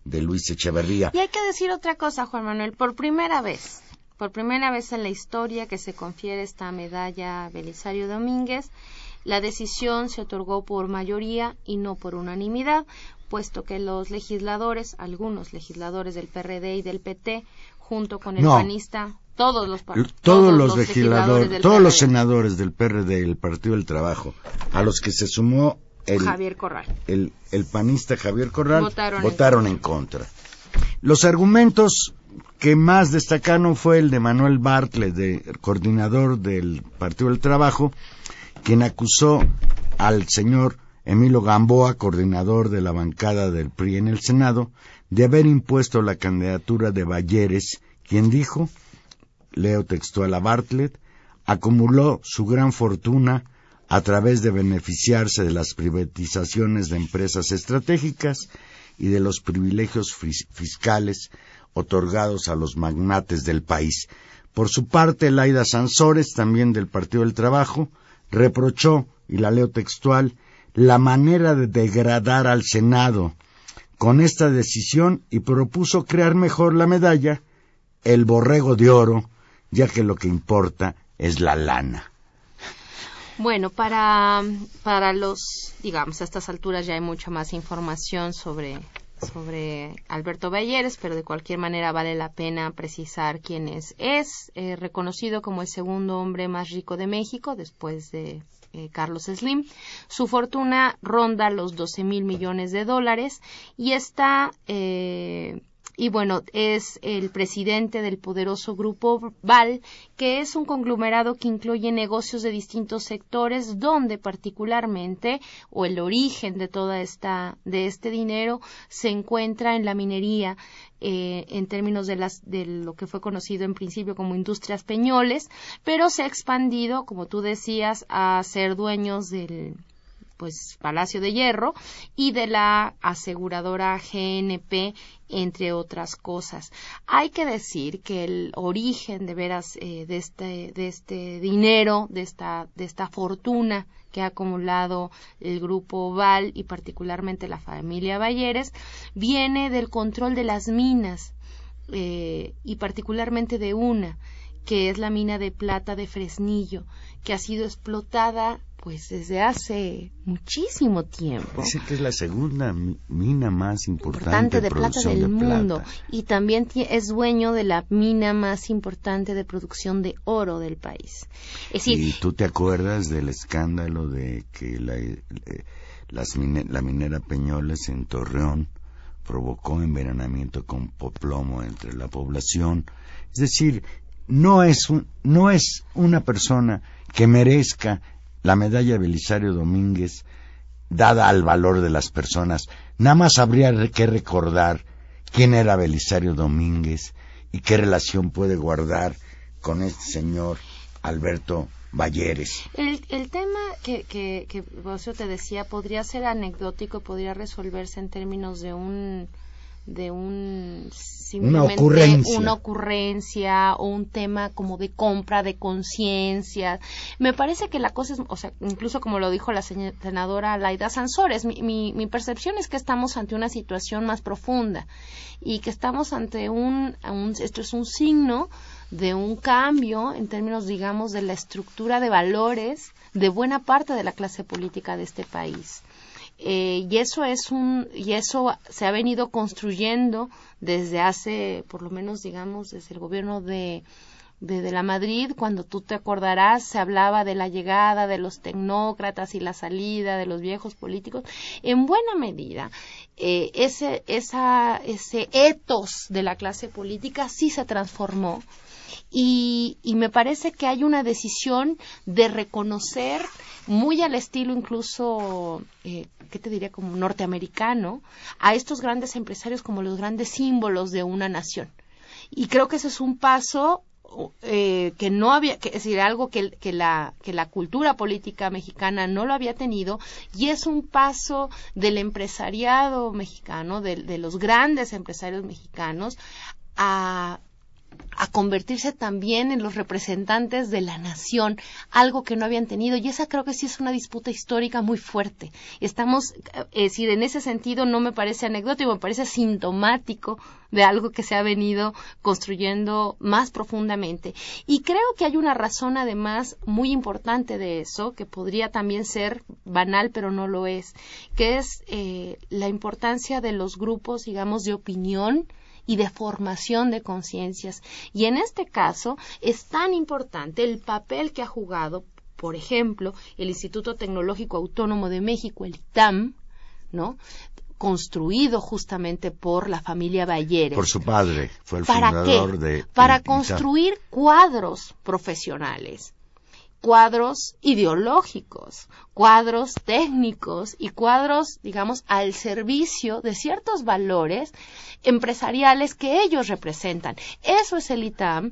de Luis Echeverría. Y hay que decir otra cosa, Juan Manuel, por primera vez, por primera vez en la historia que se confiere esta medalla a Belisario Domínguez, la decisión se otorgó por mayoría y no por unanimidad, puesto que los legisladores, algunos legisladores del P R D y del P T, junto con el no. panista, todos los todos, todos los los legisladores, del todos P R D. los senadores del P R D y el Partido del Trabajo, a los que se sumó el Javier Corral, el, el panista Javier Corral, votaron, votaron en, en contra. Los argumentos que más destacaron fue el de Manuel Bartlett, de, coordinador del Partido del Trabajo, quien acusó al señor Emilio Gamboa, coordinador de la bancada del P R I en el Senado, de haber impuesto la candidatura de Balleres, quien dijo, leo textual a Bartlett, acumuló su gran fortuna a través de beneficiarse de las privatizaciones de empresas estratégicas y de los privilegios fiscales otorgados a los magnates del país. Por su parte, Laida Sansores, también del Partido del Trabajo, reprochó, y la leo textual, la manera de degradar al Senado con esta decisión y propuso crear mejor la medalla, el borrego de oro, ya que lo que importa es la lana. Bueno, para, para los, digamos, a estas alturas ya hay mucha más información sobre, sobre Alberto Balleres, pero de cualquier manera vale la pena precisar quién es. Es eh, reconocido como el segundo hombre más rico de México, después de eh, Carlos Slim. Su fortuna ronda los doce mil millones de dólares y está... Eh, Y bueno, es el presidente del poderoso grupo Val, que es un conglomerado que incluye negocios de distintos sectores, donde particularmente, o el origen de toda esta, de este dinero, se encuentra en la minería, eh, en términos de las, de lo que fue conocido en principio como Industrias Peñoles, pero se ha expandido, como tú decías, a ser dueños del pues Palacio de Hierro y de la aseguradora G N P, entre otras cosas. Hay que decir que el origen de veras eh, de este de este dinero, de esta de esta fortuna que ha acumulado el grupo Val y particularmente la familia Balleres, viene del control de las minas eh, y particularmente de una, que es la mina de plata de Fresnillo, que ha sido explotada pues desde hace muchísimo tiempo. Dice que es la segunda mina más importante, importante de plata del de mundo plata. Y también es dueño de la mina más importante de producción de oro del país. Es decir, ¿y tú te acuerdas del escándalo de que la, eh, las mine, la minera Peñoles en Torreón provocó envenenamiento con plomo entre la población? Es decir, no es un, no es una persona que merezca la medalla de Belisario Domínguez dada al valor de las personas. Nada más habría que recordar quién era Belisario Domínguez y qué relación puede guardar con este señor Alberto Balleres. El, el tema que, que, que vos te decía podría ser anecdótico, podría resolverse en términos de un de un una ocurrencia. una ocurrencia o un tema como de compra de conciencia. Me parece que la cosa es, o sea, incluso como lo dijo la senadora Laida Sansores, mi, mi, mi percepción es que estamos ante una situación más profunda y que estamos ante un, un esto es un signo de un cambio en términos, digamos, de la estructura de valores de buena parte de la clase política de este país. Eh, y eso es un y eso se ha venido construyendo desde hace, por lo menos, digamos, desde el gobierno de de, de la Madrid. Cuando tú te acordarás, se hablaba de la llegada de los tecnócratas y la salida de los viejos políticos. En buena medida, eh, ese esa ese ethos de la clase política sí se transformó. Y, y me parece que hay una decisión de reconocer, muy al estilo incluso, eh, ¿qué te diría?, como norteamericano, a estos grandes empresarios como los grandes símbolos de una nación. Y creo que ese es un paso eh, que no había, que, es decir, algo que, que, la, que la cultura política mexicana no lo había tenido, y es un paso del empresariado mexicano, de, de los grandes empresarios mexicanos, a a convertirse también en los representantes de la nación, algo que no habían tenido, y esa creo que sí es una disputa histórica muy fuerte. Estamos, es decir, en ese sentido no me parece anecdótico, me parece sintomático de algo que se ha venido construyendo más profundamente. Y creo que hay una razón además muy importante de eso, que podría también ser banal, pero no lo es, que es eh, la importancia de los grupos, digamos, de opinión y de formación de conciencias. Y en este caso es tan importante el papel que ha jugado, por ejemplo, el Instituto Tecnológico Autónomo de México, el I T A M, ¿no?, construido justamente por la familia Balleres. Por su padre, fue el ¿Para fundador qué? de... Para de construir cuadros profesionales, cuadros ideológicos, cuadros técnicos y cuadros, digamos, al servicio de ciertos valores empresariales que ellos representan. Eso es el I T A M,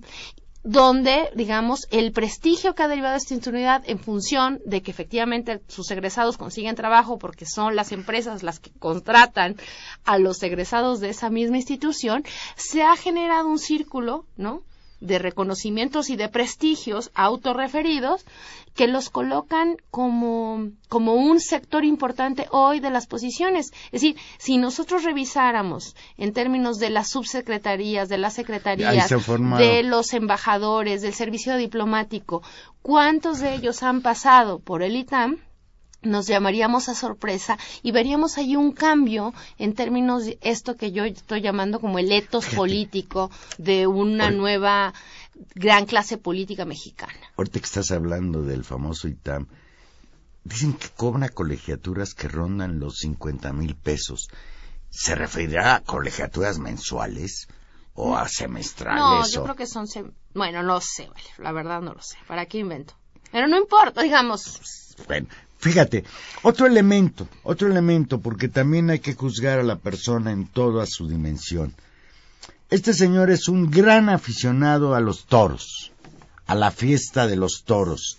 donde, digamos, el prestigio que ha derivado de esta institución en función de que efectivamente sus egresados consiguen trabajo porque son las empresas las que contratan a los egresados de esa misma institución, se ha generado un círculo, ¿no?, de reconocimientos y de prestigios autorreferidos que los colocan como, como un sector importante hoy de las posiciones. Es decir, si nosotros revisáramos en términos de las subsecretarías, de las secretarías, de los embajadores, del servicio diplomático, ¿cuántos de ellos han pasado por el I T A M?, nos llamaríamos a sorpresa y veríamos ahí un cambio en términos de esto que yo estoy llamando como el etos político de una Ahorita, nueva gran clase política mexicana. Ahorita que estás hablando del famoso I T A M, dicen que cobra colegiaturas que rondan los cincuenta mil pesos. ¿Se referirá a colegiaturas mensuales o a semestrales? No, o... yo creo que son... Sem... Bueno, no sé, vale, la verdad no lo sé. ¿Para qué invento? Pero no importa, digamos... Bueno, fíjate, otro elemento, otro elemento, porque también hay que juzgar a la persona en toda su dimensión. Este señor es un gran aficionado a los toros, a la fiesta de los toros.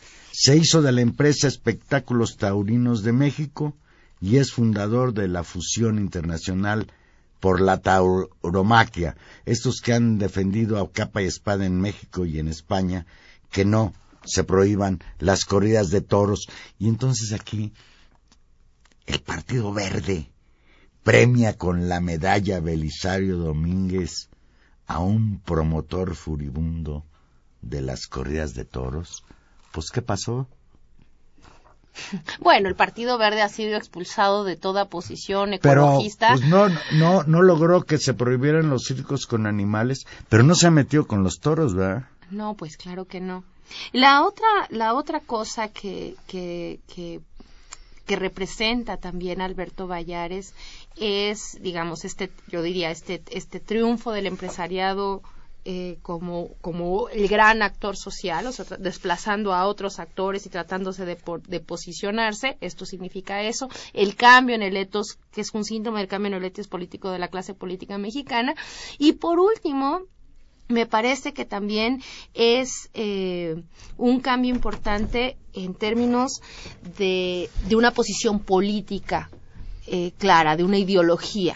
Se hizo de la empresa Espectáculos Taurinos de México y es fundador de la Fusión Internacional por la Tauromaquia, estos que han defendido a capa y espada en México y en España, que no se prohíban las corridas de toros. Y entonces aquí el Partido Verde premia con la medalla Belisario Domínguez a un promotor furibundo de las corridas de toros. Pues, ¿qué pasó? Bueno, el Partido Verde ha sido expulsado de toda posición ecologista. Pero pues no, no, no logró que se prohibieran los circos con animales, pero no se metió con los toros, ¿verdad? No, pues claro que no. La otra, la otra cosa que, que, que, que representa también Alberto Vallares es, digamos, este, yo diría, este, este triunfo del empresariado eh, como, como el gran actor social, o sea, tra- desplazando a otros actores y tratándose de, por, de posicionarse. Esto significa eso, el cambio en el etos, que es un síntoma del cambio en el etos político de la clase política mexicana. Y por último, me parece que también es eh, un cambio importante en términos de, de una posición política eh, clara, de una ideología.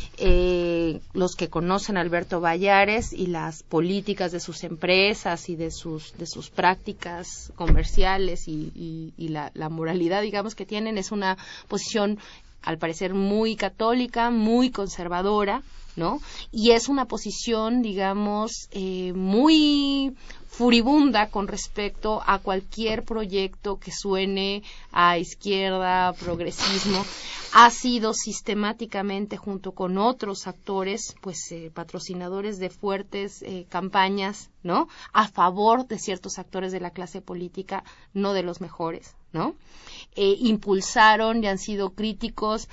Eh, los que conocen a Alberto Vallares y las políticas de sus empresas y de sus de sus prácticas comerciales y, y, y la, la moralidad, digamos, que tienen, es una posición al parecer muy católica, muy conservadora, ¿no? Y es una posición, digamos, eh, muy furibunda con respecto a cualquier proyecto que suene a izquierda, progresismo. Ha sido sistemáticamente, junto con otros actores, pues eh, patrocinadores de fuertes eh, campañas, ¿no?, a favor de ciertos actores de la clase política, no de los mejores, ¿no? Eh, impulsaron y han sido críticos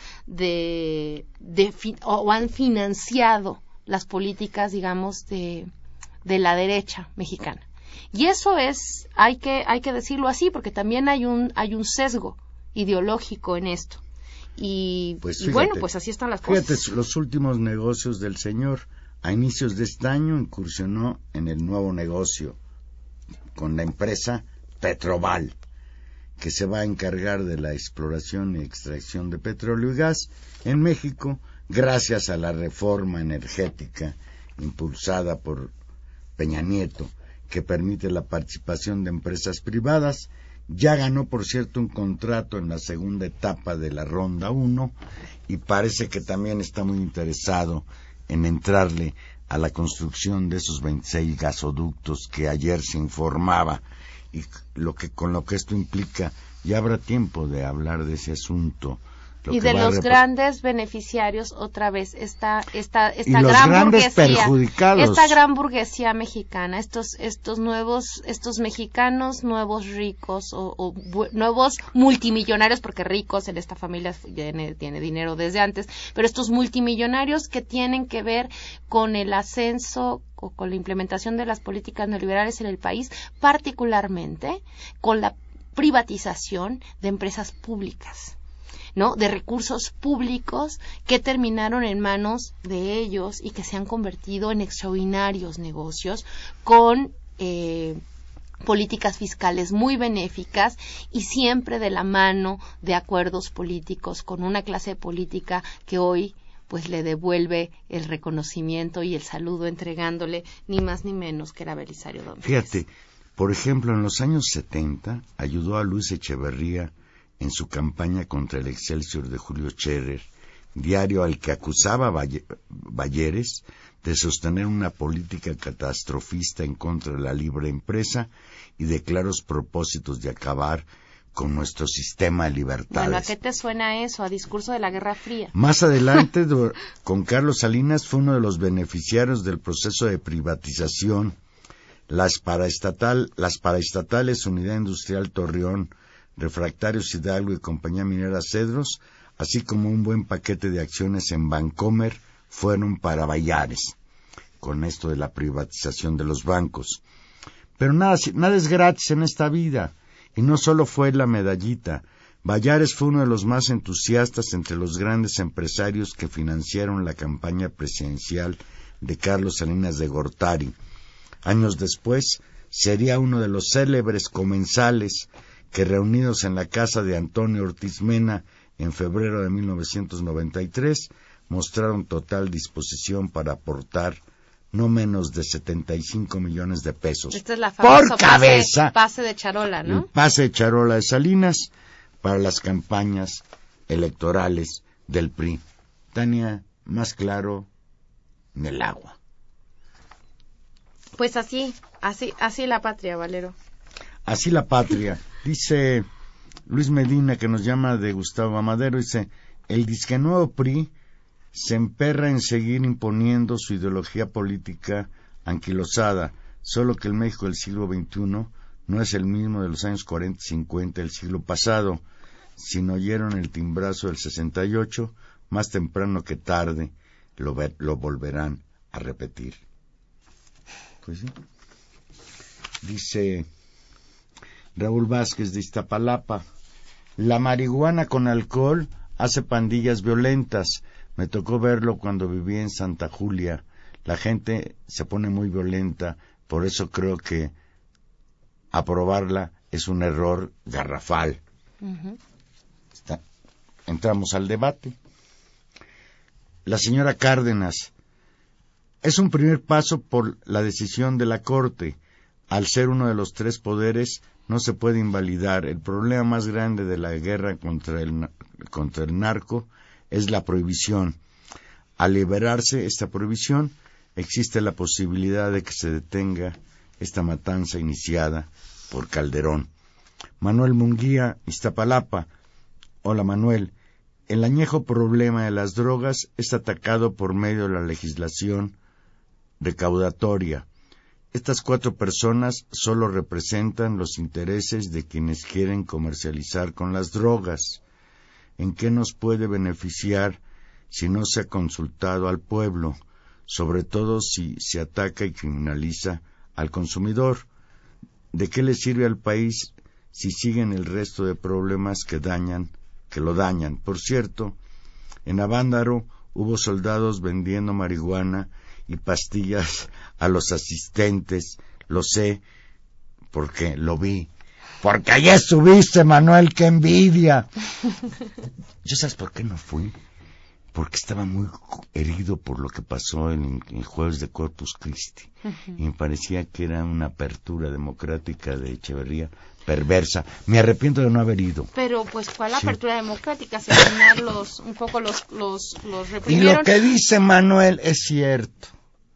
de, de fi- o han financiado las políticas, digamos, de, de la derecha mexicana. Y eso es, hay que, hay que decirlo así, porque también hay un, hay un sesgo ideológico en esto. Y, pues y fíjate, bueno, pues así están las cosas. Fíjate, los últimos negocios del señor. A inicios de este año incursionó en el nuevo negocio con la empresa Petroval, que se va a encargar de la exploración y extracción de petróleo y gas en México, gracias a la reforma energética impulsada por Peña Nieto, que permite la participación de empresas privadas. Ya ganó, por cierto, un contrato en la segunda etapa de la Ronda uno y parece que también está muy interesado en entrarle a la construcción de esos veintiséis gasoductos que ayer se informaba, y lo que con lo que esto implica. Ya habrá tiempo de hablar de ese asunto. Y de los grandes beneficiarios, otra vez, esta, esta, esta y los gran grandes burguesía, perjudicados. esta gran burguesía mexicana, estos, estos nuevos, estos mexicanos nuevos ricos o, o bu- nuevos multimillonarios, porque ricos en esta familia tiene, tiene dinero desde antes, pero estos multimillonarios que tienen que ver con el ascenso, o con la implementación de las políticas neoliberales en el país, particularmente con la privatización de empresas públicas, ¿no? De recursos públicos que terminaron en manos de ellos y que se han convertido en extraordinarios negocios con eh, políticas fiscales muy benéficas y siempre de la mano de acuerdos políticos con una clase política que hoy pues le devuelve el reconocimiento y el saludo entregándole ni más ni menos que era Belisario Domínguez. Fíjate, por ejemplo, en los años setenta ayudó a Luis Echeverría en su campaña contra el Excelsior de Julio Scherer, diario al que acusaba Balleres de sostener una política catastrofista en contra de la libre empresa y de claros propósitos de acabar con nuestro sistema de libertades. Bueno, ¿a qué te suena eso? A discurso de la Guerra Fría. Más adelante, con Carlos Salinas, fue uno de los beneficiarios del proceso de privatización. Las paraestatal, las paraestatales Unidad Industrial Torreón, Refractarios Hidalgo y Compañía Minera Cedros, así como un buen paquete de acciones en Bancomer, fueron para Bayares, con esto de la privatización de los bancos. Pero nada, nada es gratis en esta vida, y no solo fue la medallita. Bayares fue uno de los más entusiastas entre los grandes empresarios que financiaron la campaña presidencial de Carlos Salinas de Gortari. Años después, sería uno de los célebres comensales que, reunidos en la casa de Antonio Ortiz Mena en febrero de mil novecientos noventa y tres, mostraron total disposición para aportar no menos de setenta y cinco millones de pesos. Esta es la famosa por cabeza, pase, pase de charola, ¿no? El pase de charola de Salinas para las campañas electorales del P R I. Tania, más claro, en el agua. Pues así, así, así la patria, Valero. Así la patria. Dice Luis Medina, que nos llama de Gustavo Amadero, dice, el disque nuevo P R I se emperra en seguir imponiendo su ideología política anquilosada, solo que el México del siglo veintiuno no es el mismo de los años cuarenta y cincuenta del siglo pasado. Si no oyeron el timbrazo del sesenta y ocho, más temprano que tarde lo, ver, lo volverán a repetir. Pues sí. Dice Raúl Vázquez de Iztapalapa, la marihuana con alcohol hace pandillas violentas. Me tocó verlo cuando vivía en Santa Julia. La gente se pone muy violenta, por eso creo que aprobarla es un error garrafal. Uh-huh. Está. Entramos al debate. La señora Cárdenas, es un primer paso por la decisión de la Corte. Al ser uno de los tres poderes, no se puede invalidar. El problema más grande de la guerra contra el, contra el narco es la prohibición. Al liberarse esta prohibición, existe la posibilidad de que se detenga esta matanza iniciada por Calderón. Manuel Munguía, Iztapalapa. Hola Manuel. El añejo problema de las drogas es atacado por medio de la legislación recaudatoria. Estas cuatro personas solo representan los intereses de quienes quieren comercializar con las drogas. ¿En qué nos puede beneficiar si no se ha consultado al pueblo? Sobre todo si se ataca y criminaliza al consumidor. ¿De qué le sirve al país si siguen el resto de problemas que dañan, que lo dañan? Por cierto, en Avándaro hubo soldados vendiendo marihuana y pastillas a los asistentes. Lo sé porque lo vi. Porque allá estuviste, Manuel, qué envidia. ¿Yo sabes por qué no fui? porque estaba muy herido por lo que pasó en el jueves de Corpus Christi. Uh-huh. Y me parecía que era una apertura democrática de Echeverría perversa. Me arrepiento de no haber ido. Pero, pues, ¿cuál sí. apertura democrática? Si al final los, un poco los, los, los reprimieron. Y lo que dice Manuel es cierto.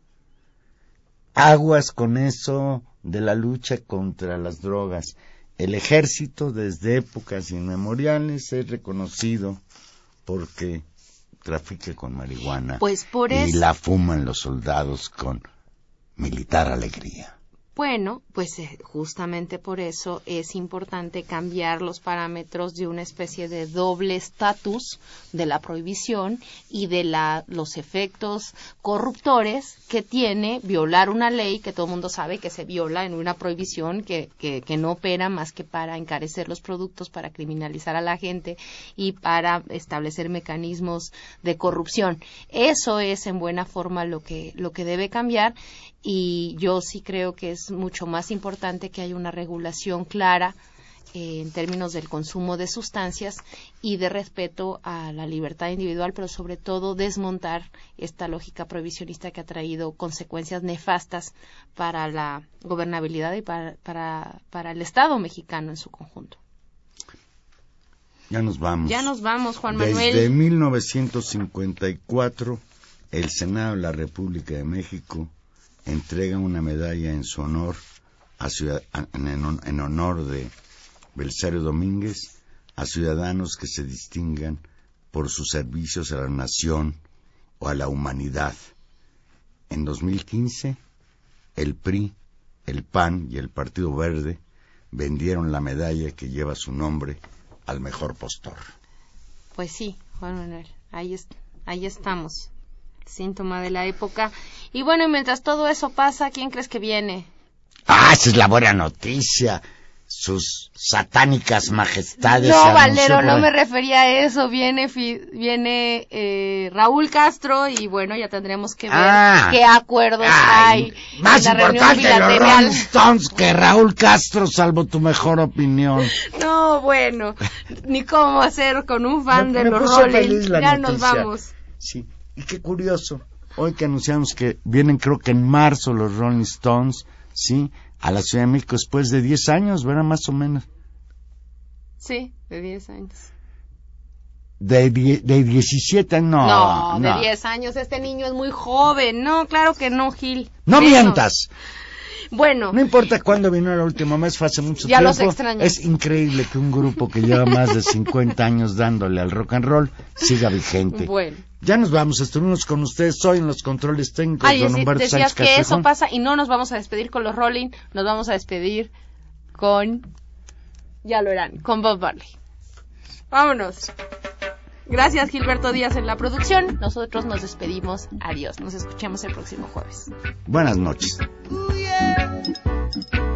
Aguas con eso de la lucha contra las drogas. El ejército, desde épocas inmemoriales, es reconocido porque trafica con marihuana. Pues por y eso... la fuman los soldados con militar alegría. Bueno, pues eh, justamente por eso es importante cambiar los parámetros de una especie de doble estatus de la prohibición y de la, los efectos corruptores que tiene violar una ley que todo el mundo sabe que se viola en una prohibición que, que, que no opera más que para encarecer los productos, para criminalizar a la gente y para establecer mecanismos de corrupción. Eso es en buena forma lo que, lo que debe cambiar. Y yo sí creo que es mucho más importante que haya una regulación clara eh, en términos del consumo de sustancias y de respeto a la libertad individual, pero sobre todo desmontar esta lógica prohibicionista que ha traído consecuencias nefastas para la gobernabilidad y para, para, para el Estado mexicano en su conjunto. Ya nos vamos. Ya nos vamos, Juan Manuel. Desde mil novecientos cincuenta y cuatro, el Senado de la República de México entrega una medalla en su honor a ciudad, en, en honor de Belisario Domínguez a ciudadanos que se distingan por sus servicios a la nación o a la humanidad. En dos mil quince, el P R I, el P A N y el Partido Verde vendieron la medalla que lleva su nombre al mejor postor. Pues sí, Juan Manuel, ahí, es, ahí estamos. Síntoma de la época. Y bueno, mientras todo eso pasa, ¿quién crees que viene? Ah, esa es la buena noticia. Sus satánicas majestades. No, Valero, no me refería a eso. Viene viene eh, Raúl Castro y bueno, ya tendremos que ver ah, qué acuerdos ay, hay. Más en la importante los Rolling Stones que Raúl Castro, salvo tu mejor opinión. No, bueno, ni cómo hacer con un fan me, de me los Rolling. Ya noticia. Nos vamos. Sí. Y qué curioso, hoy que anunciamos que vienen creo que en marzo los Rolling Stones, ¿sí? A la Ciudad de México después de diez años, ¿verdad? Más o menos. Sí, de diez años. De, die, de diecisiete, no. No, de no. diez años, este niño es muy joven. No, claro que no, Gil. ¡No menos. Mientas! Bueno. No importa cuándo vino el último mes, fue hace mucho ya tiempo. Los extraño. Es increíble que un grupo que lleva más de cincuenta años dándole al rock and roll siga vigente. Bueno. Ya nos vamos, estuvimos con ustedes hoy en los controles técnicos. Ay, don Humberto decías Sánchez que Castejón. Eso pasa y no nos vamos a despedir con los Rolling, nos vamos a despedir con, ya lo eran, con Bob Marley. Vámonos. Gracias, Gilberto Díaz en la producción. Nosotros nos despedimos. Adiós. Nos escuchamos el próximo jueves. Buenas noches. Ooh, yeah.